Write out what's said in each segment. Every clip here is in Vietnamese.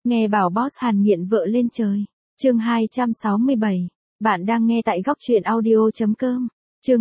Nghe bảo boss Hàn nghiện vợ lên trời. Chương 267. Bạn đang nghe tại góc truyện audio.com. Chương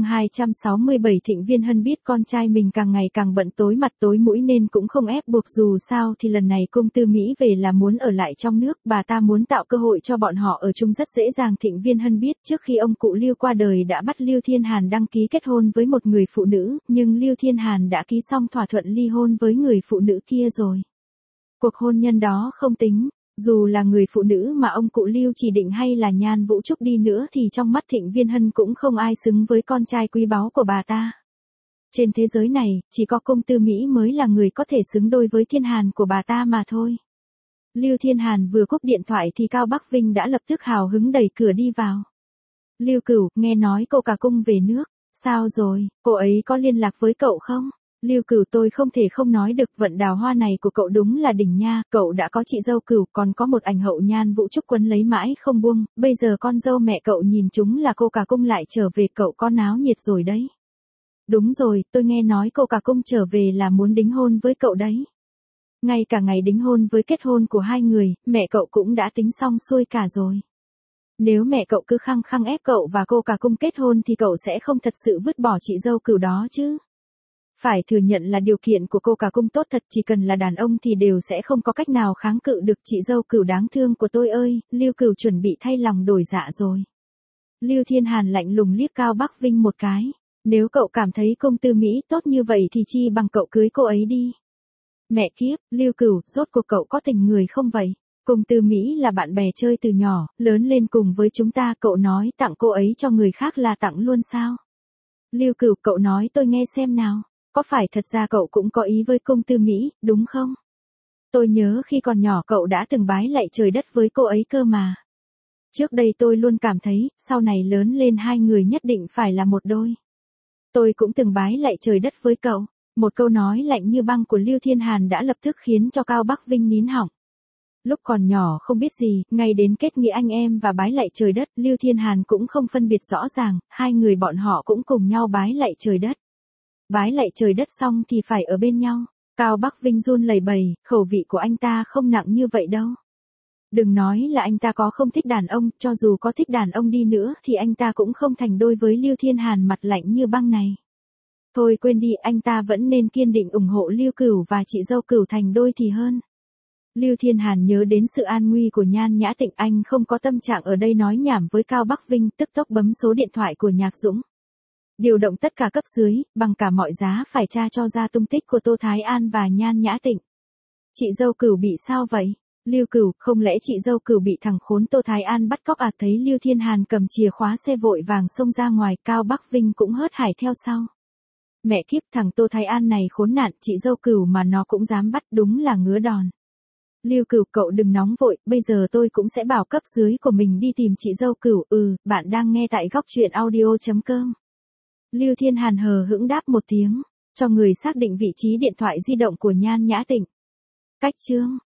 267 Thịnh Viên Hân biết con trai mình càng ngày càng bận tối mặt tối mũi nên cũng không ép buộc, dù sao thì lần này công tư Mỹ về là muốn ở lại trong nước, bà ta muốn tạo cơ hội cho bọn họ ở chung rất dễ dàng. Thịnh Viên Hân biết trước khi ông cụ Lưu qua đời đã bắt Lưu Thiên Hàn đăng ký kết hôn với một người phụ nữ, nhưng Lưu Thiên Hàn đã ký xong thỏa thuận ly hôn với người phụ nữ kia rồi. Cuộc hôn nhân đó không tính. Dù là người phụ nữ mà ông cụ Lưu chỉ định hay là Nhan Vũ Trúc đi nữa thì trong mắt Thịnh Viên Hân cũng không ai xứng với con trai quý báu của bà ta. Trên thế giới này, chỉ có công tư Mỹ mới là người có thể xứng đôi với Thiên Hàn của bà ta mà thôi. Lưu Thiên Hàn vừa cúp điện thoại thì Cao Bắc Vinh đã lập tức hào hứng đẩy cửa đi vào. Lưu Cửu, nghe nói cô cả cung về nước, sao rồi, cô ấy có liên lạc với cậu không? Lưu Cửu, tôi không thể không nói được, vận đào hoa này của cậu đúng là đỉnh nha, cậu đã có chị dâu Cửu, còn có một ảnh hậu Nhan Vũ Trúc quấn lấy mãi không buông, bây giờ con dâu mẹ cậu nhìn chúng là cô cả cung lại trở về, cậu có náo nhiệt rồi đấy. Đúng rồi, tôi nghe nói cô cả cung trở về là muốn đính hôn với cậu đấy. Ngay cả ngày đính hôn với kết hôn của hai người, mẹ cậu cũng đã tính xong xuôi cả rồi. Nếu mẹ cậu cứ khăng khăng ép cậu và cô cả cung kết hôn thì cậu sẽ không thật sự vứt bỏ chị dâu Cửu đó chứ. Phải thừa nhận là điều kiện của cô cả cung tốt thật, chỉ cần là đàn ông thì đều sẽ không có cách nào kháng cự được. Chị dâu Cửu đáng thương của tôi ơi, Lưu Cửu chuẩn bị thay lòng đổi dạ rồi. Lưu Thiên Hàn lạnh lùng liếc Cao Bắc Vinh một cái. Nếu cậu cảm thấy công tư Mỹ tốt như vậy thì chi bằng cậu cưới cô ấy đi. Mẹ kiếp, Lưu Cửu, rốt cuộc cậu có tình người không vậy? Công tư Mỹ là bạn bè chơi từ nhỏ, lớn lên cùng với chúng ta, cậu nói tặng cô ấy cho người khác là tặng luôn sao? Lưu Cửu, cậu nói tôi nghe xem nào. Có phải thật ra cậu cũng có ý với công tư Mỹ, đúng không? Tôi nhớ khi còn nhỏ cậu đã từng bái lạy trời đất với cô ấy cơ mà. Trước đây tôi luôn cảm thấy, sau này lớn lên hai người nhất định phải là một đôi. Tôi cũng từng bái lạy trời đất với cậu. Một câu nói lạnh như băng của Lưu Thiên Hàn đã lập tức khiến cho Cao Bắc Vinh nín họng. Lúc còn nhỏ không biết gì, ngay đến kết nghĩa anh em và bái lạy trời đất, Lưu Thiên Hàn cũng không phân biệt rõ ràng, hai người bọn họ cũng cùng nhau bái lạy trời đất. Bái lạy trời đất xong thì phải ở bên nhau. Cao Bắc Vinh run lẩy bẩy, khẩu vị của anh ta không nặng như vậy đâu. Đừng nói là anh ta có không thích đàn ông, cho dù có thích đàn ông đi nữa thì anh ta cũng không thành đôi với Lưu Thiên Hàn mặt lạnh như băng này. Thôi quên đi, anh ta vẫn nên kiên định ủng hộ Lưu Cửu và chị dâu Cửu thành đôi thì hơn. Lưu Thiên Hàn nhớ đến sự an nguy của Nhan Nhã Tịnh, anh không có tâm trạng ở đây nói nhảm với Cao Bắc Vinh, tức tốc bấm số điện thoại của Nhạc Dũng. Điều động tất cả cấp dưới, bằng cả mọi giá phải tra cho ra tung tích của Tô Thái An và Nhan Nhã Tịnh. Chị dâu Cửu bị sao vậy? Lưu Cửu, không lẽ chị dâu Cửu bị thằng khốn Tô Thái An bắt cóc à? Thấy Lưu Thiên Hàn cầm chìa khóa xe vội vàng xông ra ngoài, Cao Bắc Vinh cũng hớt hải theo sau. Mẹ kiếp, thằng Tô Thái An này khốn nạn, chị dâu Cửu mà nó cũng dám bắt, đúng là ngứa đòn. Lưu Cửu, cậu đừng nóng vội, bây giờ tôi cũng sẽ bảo cấp dưới của mình đi tìm chị dâu Cửu. Bạn đang nghe tại góc truyện audio.com. Lưu Thiên Hàn hờ hững đáp một tiếng, cho người xác định vị trí điện thoại di động của Nhan Nhã Tịnh. Cách chương.